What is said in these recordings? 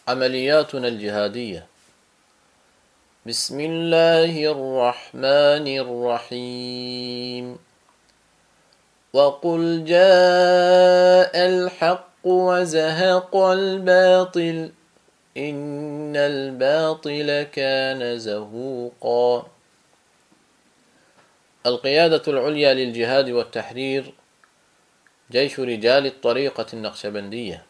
عملياتنا الجهادية. بسم الله الرحمن الرحيم. وقل جاء الحق وزهق الباطل إن الباطل كان زهوقا. القيادة العليا للجهاد والتحرير جيش رجال الطريقة النقشبندية.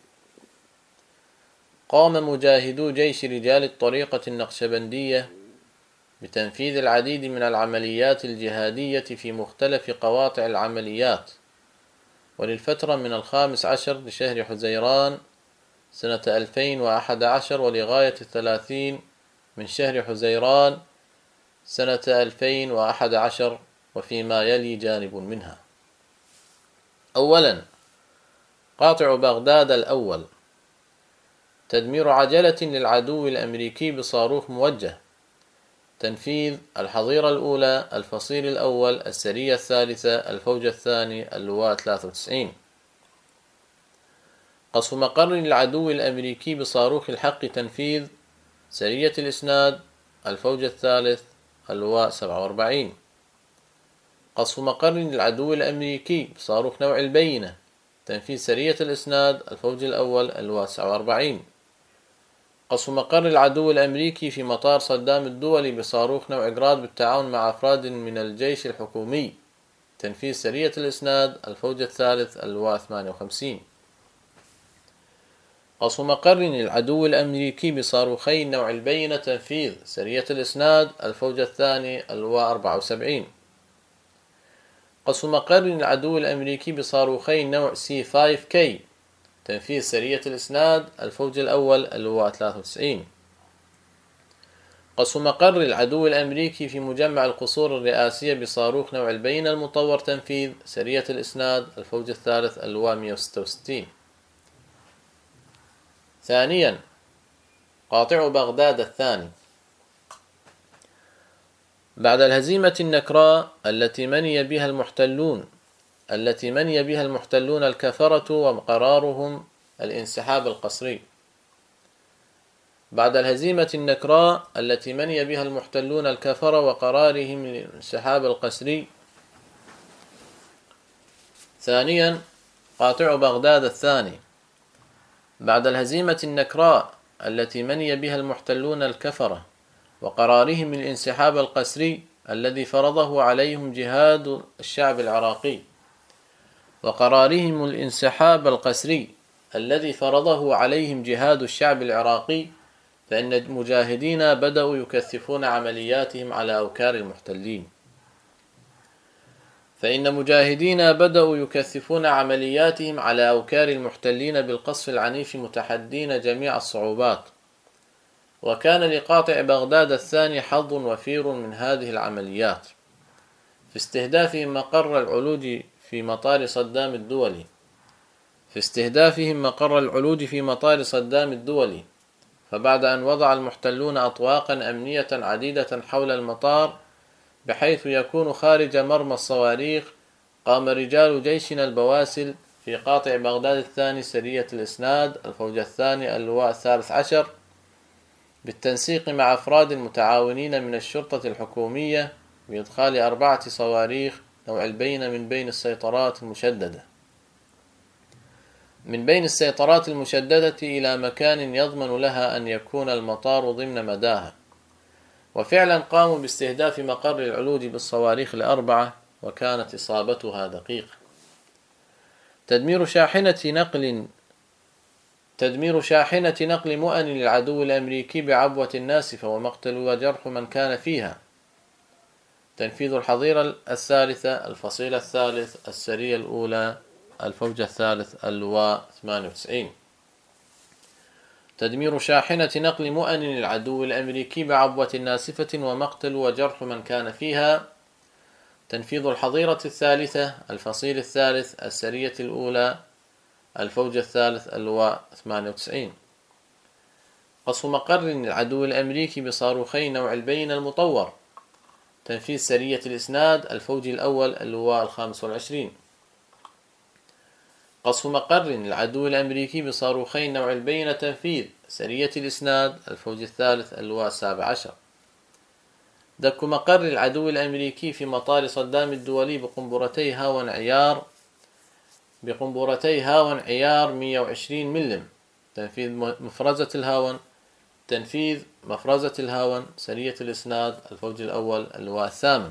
قام مجاهدو جيش رجال الطريقة النقشبندية بتنفيذ العديد من العمليات الجهادية في مختلف قواطع العمليات، وللفترة من 15 لشهر حزيران سنة 2011 ولغاية 30 من شهر حزيران سنة 2011 وفيما يلي جانب منها. أولا، قاطع بغداد الأول: تدمير عجلة للعدو الأمريكي بصاروخ موجه. تنفيذ الحظيرة الأولى، الفصيل الأول، السرية الثالثة، الفوج الثاني، اللواء 93. قصف مقر للعدو الأمريكي بصاروخ الحق. تنفيذ سرية الإسناد، الفوج الثالث، اللواء 47. قصف مقر للعدو الأمريكي بصاروخ نوع البينة. تنفيذ سرية الإسناد، الفوج الأول، اللواء 49. قصف مقر العدو الأمريكي في مطار صدام الدولي بصاروخ نوع جراد بالتعاون مع أفراد من الجيش الحكومي. تنفيذ سرية الإسناد، الفوج الثالث، اللواء 58. قصف مقر للعدو الأمريكي بصاروخي نوع البينة. تنفيذ سرية الإسناد، الفوج الثاني، اللواء 74. قصف مقر للعدو الأمريكي بصاروخي نوع C5K. تنفيذ سرية الإسناد، الفوج الأول، اللواء 93. قصف مقر العدو الأمريكي في مجمع القصور الرئاسية بصاروخ نوع البينة المطور. تنفيذ سرية الإسناد، الفوج الثالث، اللواء 166. ثانيا، قاطع بغداد الثاني: بعد الهزيمة النكراء التي مني بها المحتلون الكفرة وقرارهم الانسحاب القسري. بعد الهزيمة النكراء التي مني بها المحتلون الكفرة وقرارهم الانسحاب القسري. ثانيا، قاطع بغداد الثاني: بعد الهزيمة النكراء التي مني بها المحتلون الكفرة وقرارهم الانسحاب القسري الذي فرضه عليهم جهاد الشعب العراقي فإن المجاهدين بدأوا يكثفون عملياتهم على أوكار المحتلين بالقصف العنيف متحدين جميع الصعوبات. وكان لقاطع بغداد الثاني حظ وفير من هذه العمليات في استهدافهم مقر العلوج في مطار صدام الدولي. فبعد أن وضع المحتلون أطواقا أمنية عديدة حول المطار بحيث يكون خارج مرمى الصواريخ، قام رجال جيشنا البواسل في قاطع بغداد الثاني سرية الإسناد، الفوج الثاني، اللواء 13 بالتنسيق مع أفراد متعاونين من الشرطة الحكومية بإدخال 4 صواريخ نوع البينة من بين السيطرات المشددة إلى مكان يضمن لها أن يكون المطار ضمن مداها. وفعلا قاموا باستهداف مقر العلوج بالصواريخ ال4، وكانت إصابتها دقيقة. تدمير شاحنة نقل مؤن للعدو الأمريكي بعبوة ناسفة ومقتل وجرح من كان فيها. تنفيذ الحظيرة الثالثة، الفصيل الثالث، السرية الأولى، الفوج الثالث، اللواء 98. تدمير شاحنة نقل مؤن للعدو الأمريكي بعبوة ناسفة ومقتل وجرح من كان فيها. تنفيذ الحظيرة الثالثة، الفصيل الثالث، السرية الأولى، الفوج الثالث، اللواء 98. قصف مقر للعدو الأمريكي بصاروخي نوع البينة المطور. تنفيذ سرية الإسناد، الفوج الأول، اللواء 25. قصف مقر للعدو الأمريكي بصاروخين نوع البينة تنفيذ سرية الإسناد الفوج الثالث اللواء 17. دك مقر العدو الأمريكي في مطار صدام الدولي بقنبورتي هاون عيار 120 ملم تنفيذ مفرزة الهاون سرية الإسناد الفوج الأول اللواء 8.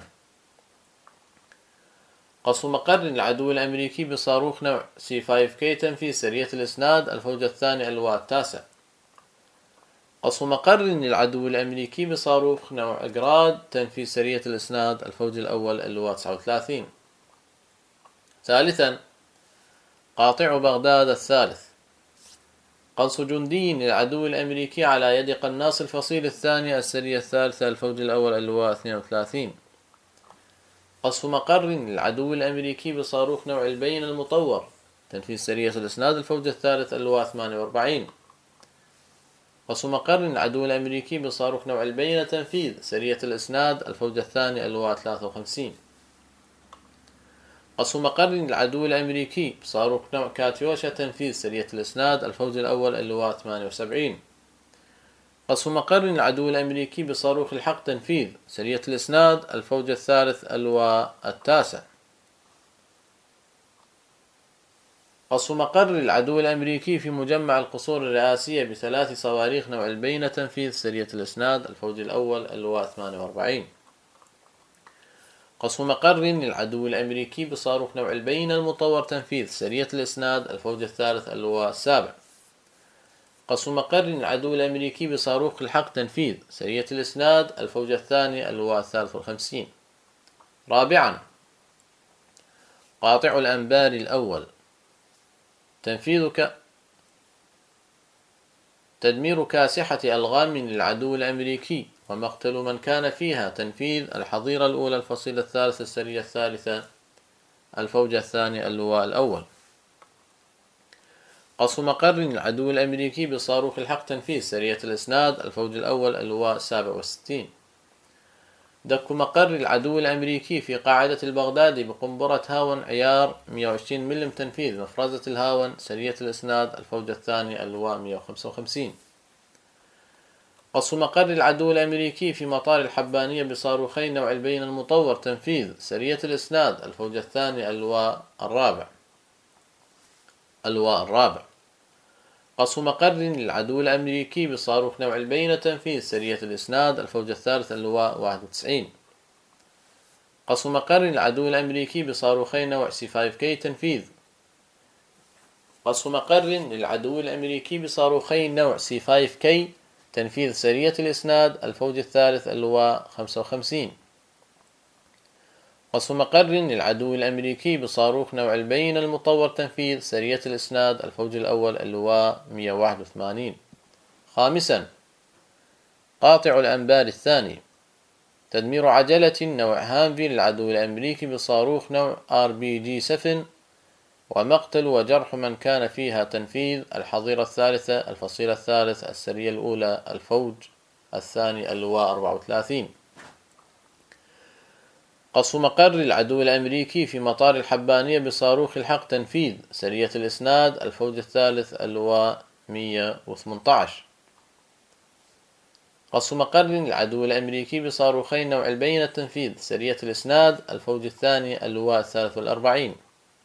قصف مقر العدو الأمريكي بصاروخ نوع C5K تنفيذ سرية الإسناد الفوج الثاني اللواء 9. قصف مقر للعدو الأمريكي بصاروخ نوع جراد تنفيذ سرية الإسناد الفوج الأول اللواء 39. ثالثا، قاطع بغداد الثالث، قنص جندي للعدو الأمريكي على يد قناص الفصيل الثاني السرية الثالثة الفوج الأول اللواء 32. قصف مقر للعدو الأمريكي بصاروخ نوع البين المطور تنفيذ سرية الإسناد الفوج الثالث اللواء 48. قصف مقر للعدو الأمريكي بصاروخ نوع البين تنفيذ سرية الإسناد الفوج الثاني اللواء 53. قصف مقر للعدو الأمريكي بصاروخ نوع كاتيوشا تنفيذ سرية الإسناد الفوج الأول اللواء 78. قصف مقر للعدو الأمريكي بصاروخ الحق تنفيذ سرية الإسناد الفوج الثالث اللواء 9. قصف مقر للعدو الأمريكي في مجمع القصور الرئاسية ب3 صواريخ نوع البينة تنفيذ سرية الإسناد الفوج الأول اللواء 48. قصف مقر للعدو الأمريكي بصاروخ نوع البينة المطور تنفيذ سرية الإسناد الفوج الثالث اللواء 7. قصف مقر للعدو الأمريكي بصاروخ الحق تنفيذ سرية الإسناد الفوج الثاني اللواء 53. رابعا، قاطع الأنبار الأول، تدمير كاسحة ألغام للعدو الأمريكي ومقتل من كان فيها تنفيذ الحظيرة الأولى الفصيلة الثالث السرية الثالثة الفوج الثاني اللواء الأول. قصف مقر للعدو الأمريكي بصاروخ الحق تنفيذ سرية الإسناد الفوج الأول اللواء 67. دك مقر العدو الأمريكي في قاعدة البغدادي بقنبرة هاون عيار 120 ملم تنفيذ مفرزة الهاون سرية الإسناد الفوج الثاني اللواء 155. قصف مقر العدو الأمريكي في مطار الحبانية بصاروخين نوع البين المطور تنفيذ سرية الإسناد الفوج الثاني اللواء الرابع. قصف مقر للعدو الأمريكي بصاروخ نوع البينة تنفيذ سرية الإسناد الفوج الثالث اللواء 91. قصف مقر للعدو الأمريكي بصاروخين نوع C5K تنفيذ قصف مقر للعدو الأمريكي بصاروخين نوع C5K تنفيذ سرية الإسناد الفوج الثالث اللواء 55. قصف مقر للعدو الأمريكي بصاروخ نوع البين المطور تنفيذ سرية الإسناد الفوج الأول اللواء 181. خامسا، قاطع الأنبار الثاني، تدمير عجلة نوع هانفي للعدو الأمريكي بصاروخ نوع RPG-7 ومقتل وجرح من كان فيها تنفيذ الحظيرة الثالثة الفصيلة الثالث السرية الأولى الفوج الثاني اللواء 34. قصف مقر للعدو الأمريكي في مطار الحبانية بصاروخ الحق تنفيذ سرية الإسناد الفوج الثالث اللواء 118. قصف مقر للعدو الأمريكي بصاروخين نوع البينة تنفيذ سرية الإسناد الفوج الثاني اللواء 43.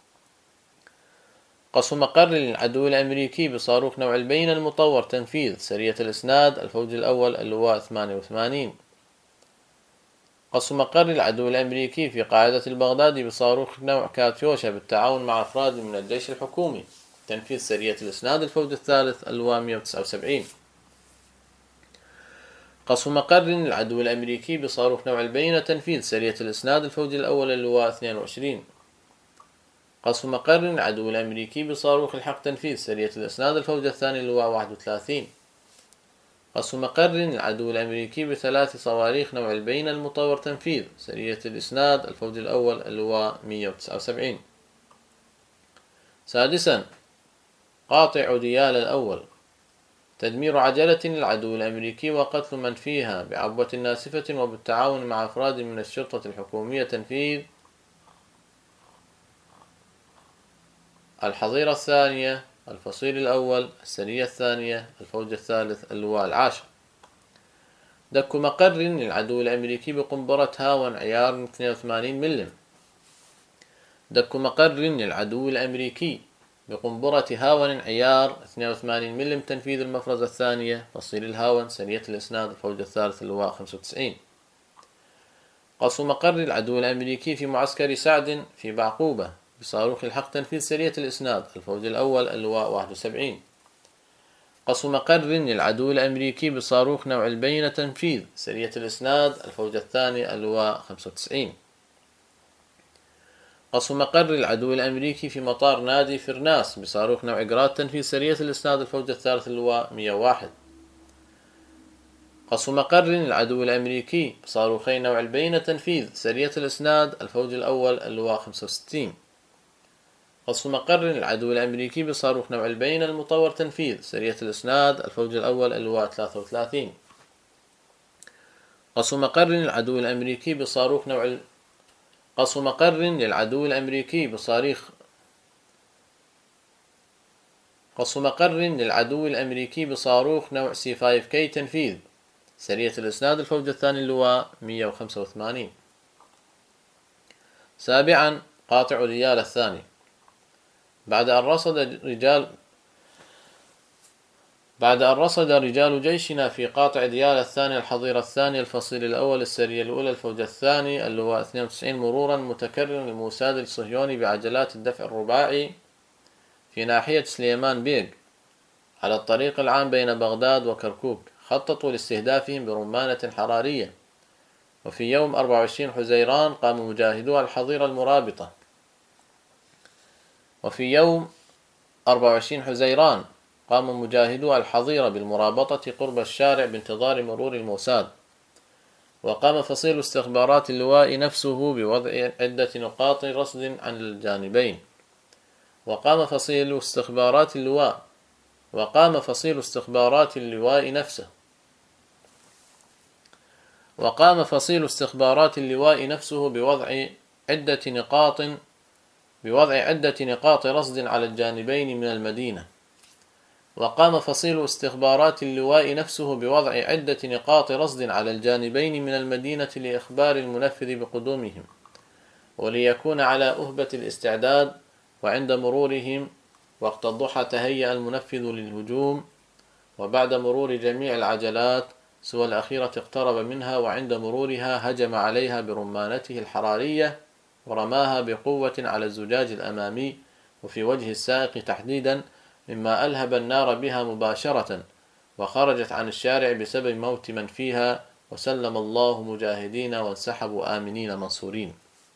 قصف مقر للعدو الأمريكي بصاروخ نوع البينة المطور تنفيذ سرية الإسناد الفوج الأول اللواء 88. قصف مقر العدو الأمريكي في قاعدة البغدادي بصاروخ نوع كاتيوشا بالتعاون مع أفراد من الجيش الحكومي تنفيذ سرية الإسناد الفوج الثالث اللواء 179. قصف مقر العدو الأمريكي بصاروخ نوع البينة تنفيذ سرية الإسناد الفوج الأول اللواء 22. قصف مقر العدو الأمريكي بصاروخ الحق تنفيذ سرية الإسناد الفوج الثاني اللواء 31. قصف مقر العدو الأمريكي ب3 صواريخ نوع البينة المطور تنفيذ سرية الإسناد الفوج الأول اللواء 179. سادسا، قاطع ديال الأول، تدمير عجلة للعدو الأمريكي وقتل من فيها بعبوة ناسفة وبالتعاون مع أفراد من الشرطة الحكومية تنفيذ الحظيرة الثانية، الفصيل الأول، السرية الثانية، الفوج الثالث، اللواء العاشر. دك مقر للعدو الأمريكي بقنبرة هاون عيار 82 ملم. دك مقر للعدو الأمريكي بقنبرة هاون عيار 82 ملم تنفيذ المفرزة الثانية، فصيل الهاون، سرية الإسناد، الفوج الثالث، اللواء 95. قصف مقر العدو الأمريكي في معسكر سعد في بعقوبة بصاروخ الحق تنفيذ سرية الإسناد، الفوج الأول، اللواء 71. قصف مقر للعدو الأمريكي بصاروخ نوع البينة تنفيذ سرية الإسناد، الفوج الثاني، اللواء 95. قصف مقر العدو الأمريكي في مطار نادي فرناس بصاروخ نوع جراد تنفيذ سرية الإسناد، الفوج الثالث، اللواء 101. قصف مقر العدو الأمريكي بصاروخي نوع البينة تنفيذ سرية الإسناد، الفوج الأول، اللواء 65. قصف مقر العدو الأمريكي بصاروخ نوع البينة المطور تنفيذ سرية الإسناد، الفوج الأول، اللواء 33. قصف مقر العدو الأمريكي بصاروخ نوع قصف مقر للعدو الأمريكي بصاريخ قصف مقر للعدو الأمريكي بصاروخ نوع C5K تنفيذ سرية الإسناد، الفوج الثاني، اللواء 185. سابعا، قاطع ديال الثاني. بعد أن رصد رجال جيشنا في قاطع ديال الثاني الحظيرة الثانية الفصيل الأول السرية الأولى الفوج الثاني، اللواء 92، مرورا متكررا للموساد الصهيوني بعجلات الدفع الرباعي في ناحية سليمان بيغ على الطريق العام بين بغداد وكركوك، خططوا لاستهدافهم برمانة حرارية. وفي يوم 24 حزيران قام مجاهدو الحظيرة المرابطة قام مجاهدو الحظيرة بالمرابطة قرب الشارع بانتظار مرور الموساد. وقام فصيل استخبارات اللواء نفسه بوضع عدة نقاط رصد عن الجانبين. وقام فصيل استخبارات اللواء نفسه بوضع عدة نقاط رصد على الجانبين من المدينة. وقام فصيل استخبارات اللواء نفسه بوضع عدة نقاط رصد على الجانبين من المدينة لإخبار المنفذ بقدومهم، وليكون على أهبة الاستعداد. وعند مرورهم وقت الضحى تهيأ المنفذ للهجوم، وبعد مرور جميع العجلات سوى الأخيرة اقترب منها، وعند مرورها هجم عليها برمانته الحرارية ورماها بقوة على الزجاج الأمامي وفي وجه السائق تحديدا، مما ألهب النار بها مباشرة، وخرجت عن الشارع بسبب موت من فيها، وسلم الله مجاهدين وانسحبوا آمنين منصورين.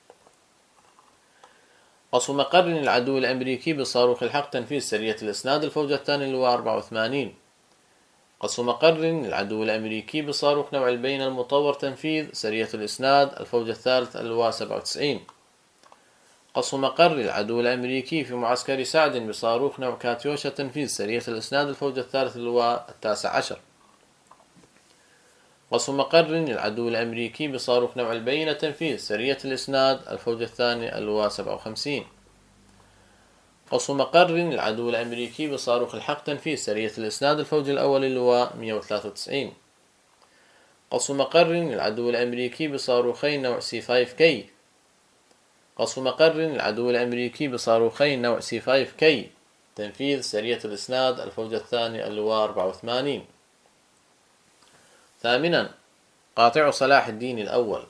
قصف مقر العدو الأمريكي بصاروخ الحق تنفيذ سرية الإسناد، الفوج الثاني، اللواء 84. قصف مقر العدو الأمريكي بصاروخ نوع البينة المطور تنفيذ سرية الإسناد، الفوج الثالث، اللواء 97. قصف مقر العدو الأمريكي في معسكر سعد بصاروخ نوع كاتيوشا تنفيذ سرية الإسناد، الفوج الثالث، اللواء 19. قصف مقر العدو الأمريكي بصاروخ نوع البينة تنفيذ سرية الإسناد، الفوج الثاني، اللواء 57. قصف مقر العدو الأمريكي بصاروخ الحق تنفيذ سرية الإسناد، الفوج الأول، اللواء 193. قصف مقر العدو الأمريكي بصاروخين نوع C5K قصف مقر العدو الأمريكي بصاروخين نوع C5K تنفيذ سرية الإسناد، الفوج الثاني، اللواء 84. ثامنا، قاطع صلاح الدين الأول.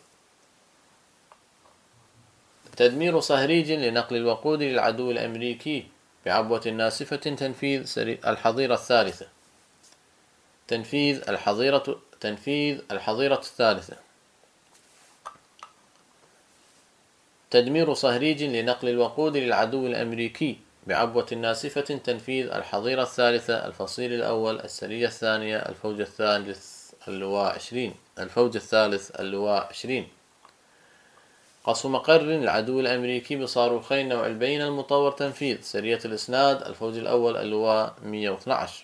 تدمير صهريج لنقل الوقود للعدو الأمريكي بعبوة ناسفة تنفيذ الحظيرة الثالثة. تنفيذ الحظيرة الثالثة. تدمير صهريج لنقل الوقود للعدو الأمريكي بعبوة ناسفة تنفيذ الحظيرة الثالثة، الفصيل الأول، السرية الثانية، الفوج الثالث، اللواء 20. قصف مقر العدو الأمريكي بصاروخين نوع البينة المطور تنفيذ سرية الإسناد، الفوج الأول، اللواء 112.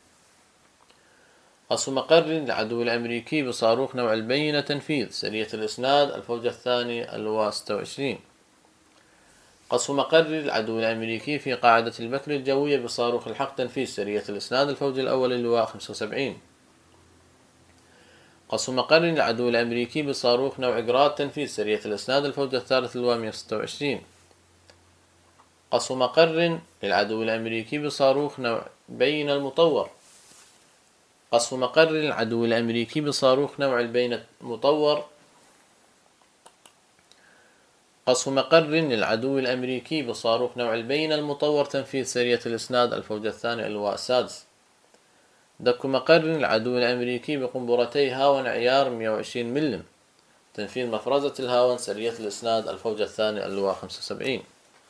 قصف مقر العدو الأمريكي بصاروخ نوع البينة تنفيذ سرية الإسناد، الفوج الثاني، اللواء 26. قصف مقر العدو الأمريكي في قاعدة البكر الجوية بصاروخ الحق تنفيذ سرية الإسناد الفوج الأول اللواء 75. قصف مقر العدو الأمريكي بصاروخ نوع جراد تنفيذ سرية الإسناد الفوج الثالث اللواء 126. قصف مقر للعدو الأمريكي بصاروخ نوع بين المطور. قصف مقر العدو الأمريكي بصاروخ نوع البين المطور. قصف مقر للعدو الأمريكي بصاروخ نوع البين المطور تنفيذ سرية الإسناد الفوج الثاني اللواء السادس. دك مقر العدو الأمريكي بقنبلتي هاون عيار 120 ملم تنفيذ مفرزة الهاون سرية الإسناد الفوج الثاني اللواء 75.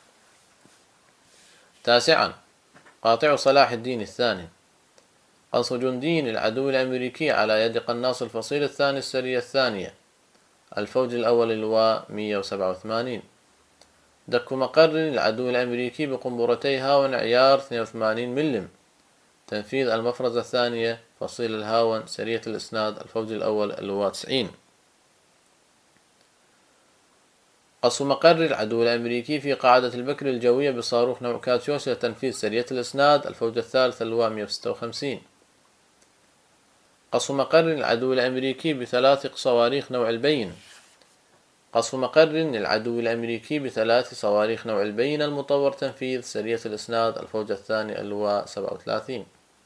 تاسعا، قاطع صلاح الدين الثاني. قصف جندي للعدو الأمريكي على يد قناص الفصيل الثاني السرية الثانية الفوج الأول اللواء 187. دك مقر للعدو الأمريكي بقنبلتي هاون عيار 82 ملم تنفيذ المفرزة الثانية فصيل الهاون سرية الإسناد الفوج الأول اللواء 90. قصف مقر العدو الأمريكي في قاعدة البكر الجوية بصاروخ نوع كاتيوشا تنفيذ سرية الإسناد الفوج الثالث اللواء 156. قصف مقر العدو الأمريكي بثلاث صواريخ نوع البين. قصف مقر العدو الأمريكي بثلاث صواريخ نوع البين المطور تنفيذ سرية الإسناد الفوج الثاني اللواء 37.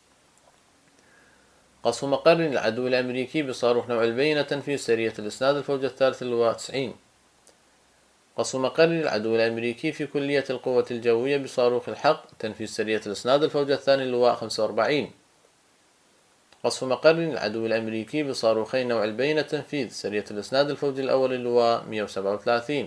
قصف مقر العدو الأمريكي بصاروخ نوع البين تنفيذ سرية الإسناد الفوج الثالث اللواء 90. قصف مقر العدو الأمريكي في كلية القوة الجوية بصاروخ الحق تنفيذ سرية الإسناد الفوج الثاني اللواء 45. قصف مقر العدو الأمريكي بصاروخي نوع البين تنفيذ سرية الإسناد الفوج الأول اللواء 137.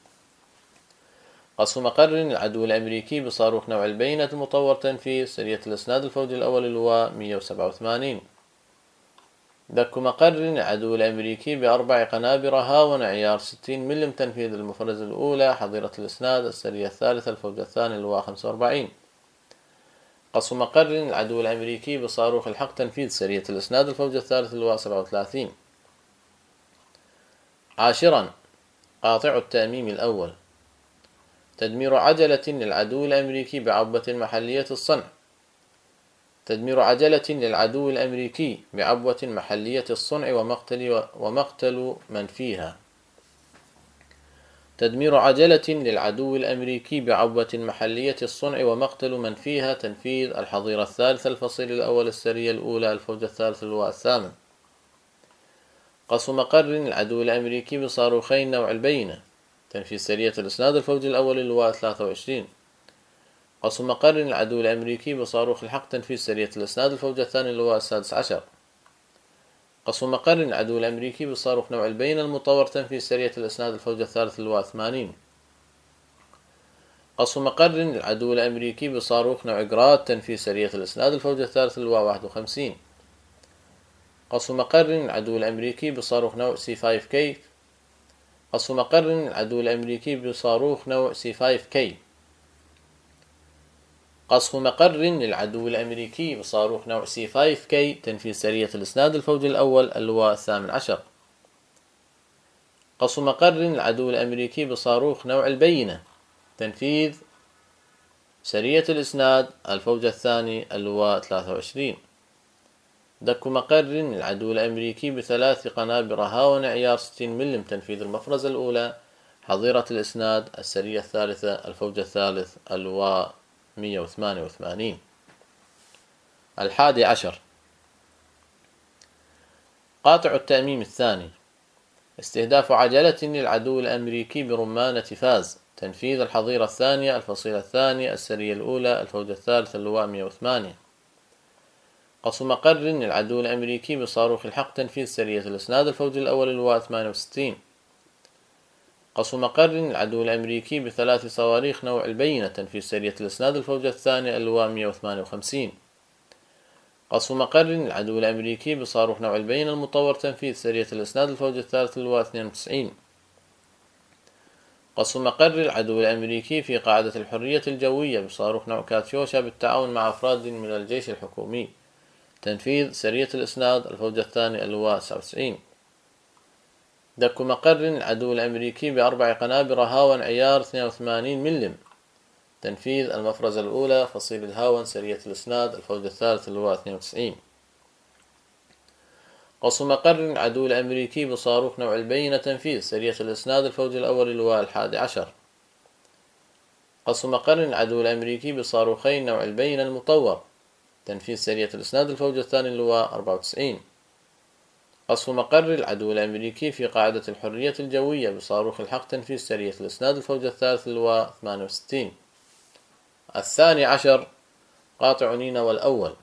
قصف مقر العدو الأمريكي بصاروخ نوع البين المطور تنفيذ سرية الإسناد الفوج الأول اللواء 187. دك مقر العدو الأمريكي بأربع قنابر هاون عيار 60 ملم تنفيذ المفرزة الأولى حظيرة الإسناد السرية الثالثة الفوج الثاني اللواء 45. قصف مقر العدو الأمريكي بصاروخ الحق تنفيذ سرية الإسناد الفوج الثالث اللواء 37. عاشرا، قاطع التأميم الأول. تدمير عجلة للعدو الأمريكي بعبوة محلية الصنع. تدمير عجلة للعدو الأمريكي بعبوة محلية الصنع ومقتل من فيها. تدمير عجلة للعدو الأمريكي بعبوة محلية الصنع ومقتل من فيها تنفيذ الحظيرة الثالثة الفصيل الأول السرية الأولى الفوج الثالث اللواء 8. قصف مقر العدو الأمريكي بصاروخين نوع البينة تنفيذ سرية الإسناد الفوج الأول اللواء 23. قصف مقر العدو الأمريكي بصاروخ الحق تنفيذ سرية الإسناد الفوج الثاني اللواء 16. قصف مقر العدو الأمريكي بصاروخ نوع البين المطور تنفيذ سرية الإسناد الفوج الثالث اللواء 80. قصف مقر العدو الأمريكي بصاروخ نوع جراد تنفيذ سرية الإسناد الفوج الثالث اللواء 51. قصف مقر العدو الأمريكي بصاروخ نوع C5K. قصف مقر العدو الأمريكي بصاروخ نوع C5K. قصف مقر للعدو الأمريكي بصاروخ نوع C5K تنفيذ سرية الإسناد الفوج الأول اللواء 18. قصف مقر للعدو الأمريكي بصاروخ نوع البينة تنفيذ سرية الإسناد الفوج الثاني اللواء 23. دك مقر للعدو الأمريكي بثلاث قنابر هاون عيار 60 ملم تنفيذ المفرزة الأولى حظيرة الإسناد السرية الثالثة الفوج الثالث اللواء 188. 11، قاطع التأميم الثاني. استهداف عجلة للعدو الأمريكي برمانة فاز تنفيذ الحظيرة الثانية الفصيلة الثانية السرية الأولى الفوج الثالث اللواء 108. قصف مقر للعدو الأمريكي بصاروخ الحق تنفيذ سرية الإسناد الفوج الأول اللواء 68. قصف مقر للعدو الأمريكي بثلاث صواريخ نوع البينة تنفيذ سرية الإسناد الفوج الثاني اللواء 158. قصف مقر للعدو الأمريكي بصاروخ نوع البينة المطور تنفيذ سرية الإسناد الفوج الثالث اللواء 92. قصف مقر العدو الأمريكي في قاعدة الحرية الجوية بصاروخ نوع كاتيوشا بالتعاون مع أفراد من الجيش الحكومي تنفيذ سرية الإسناد الفوج الثاني اللواء 99. دك مقر العدو الأمريكي ب4 قنابل هاون عيار 82 ملم. تنفيذ المفرزة الأولى فصيل الهاون سرية الإسناد الفوج الثالث اللواء 92. قصف مقر العدو الأمريكي بصاروخ نوع البينة. تنفيذ سرية الإسناد الفوج الأول اللواء 11. قصف مقر العدو الأمريكي بصاروخين نوع البينة المطور. تنفيذ سرية الإسناد الفوج الثاني اللواء 94. قصف مقر العدو الأمريكي في قاعدة الحرية الجوية بصاروخ الحق. تنفيذ سرية الإسناد الفوج الثالث اللواء 68. 12. قاطع نينوى الأول.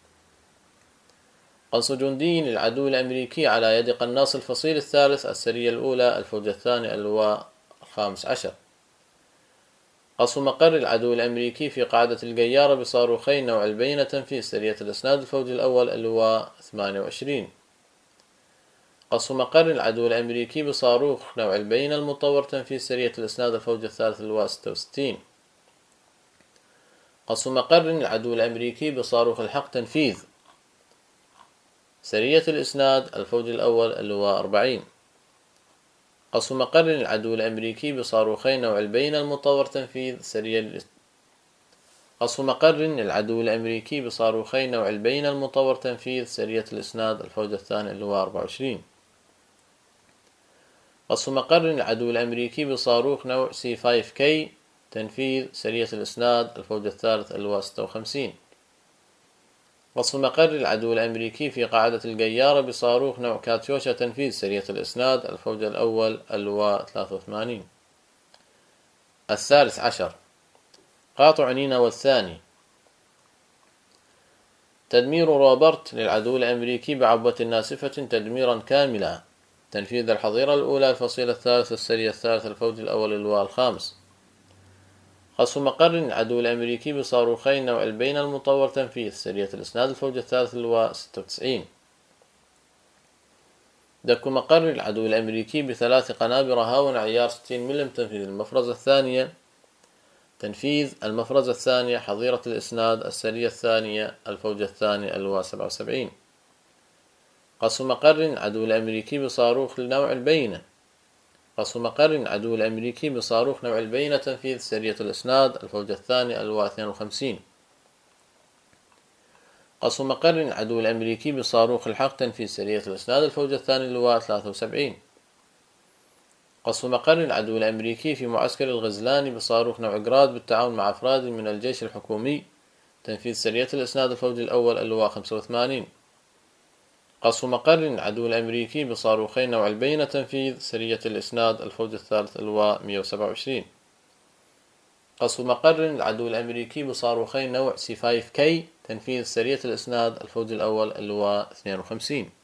قنص جندي للعدو الأمريكي على يد قناص الفصيل الثالث السرية الأولى الفوج الثاني اللواء 15. قصف مقر العدو الأمريكي في قاعدة القيارة بصاروخين نوع البينة. تنفيذ سرية الإسناد الفوج الأول اللواء 28. قصف مقر العدو الأمريكي بصاروخ نوع البينة المطور. تنفيذ سرية الإسناد الفوج الثالث اللواء 66. قصف مقر العدو الأمريكي بصاروخ الحق. تنفيذ سرية الإسناد الفوج الأول اللواء 40. قصف مقر العدو الأمريكي بصاروخين نوع البينة المطور. تنفيذ قصف مقر العدو الأمريكي بصاروخين نوع البينة المطور. تنفيذ سرية الإسناد الفوج الثاني اللواء 24. قصف مقر العدو الأمريكي بصاروخ نوع C5K. تنفيذ سرية الإسناد الفوج الثالث اللواء 56. قصف مقر العدو الأمريكي في قاعدة القيارة بصاروخ نوع كاتيوشا. تنفيذ سرية الإسناد الفوج الأول اللواء 83. 13. قاطع نينوى الثاني. تدمير روبرت للعدو الأمريكي بعبوة ناسفة تدميرا كاملا. تنفيذ الحظيرة الأولى الفصيل الثالث السرية الثالث الفوج الأول اللواء 5. قصف مقر العدو الأمريكي بصاروخين نوع البينة المطور. تنفيذ سرية الإسناد الفوج الثالث اللواء 96. دك مقر العدو الأمريكي ب3 قنابل هاون عيار 60 ملم. تنفيذ المفرزة الثانية. تنفيذ المفرزة الثانية حظيرة الإسناد السرية الثانية الفوج الثاني اللواء 77. قصف مقر العدو الأمريكي بصاروخ نوع البينة. قصف مقر العدو الأمريكي بصاروخ نوع البينة. تنفيذ سرية الإسناد الفوج الثاني اللواء 52. قصف مقر العدو الأمريكي بصاروخ الحق. تنفيذ سرية الإسناد الفوج الثاني اللواء 73. قصف مقر العدو الأمريكي في معسكر الغزلاني بصاروخ نوع جراد بالتعاون مع أفراد من الجيش الحكومي. تنفيذ سرية الإسناد الفوج الأول اللواء 85. قصف مقر العدو الأمريكي بصاروخين نوع البينة. تنفيذ سرية الإسناد الفوج الثالث اللواء 127. قصف مقر العدو الأمريكي بصاروخين نوع C5K. تنفيذ سرية الإسناد الفوج الأول اللواء 52.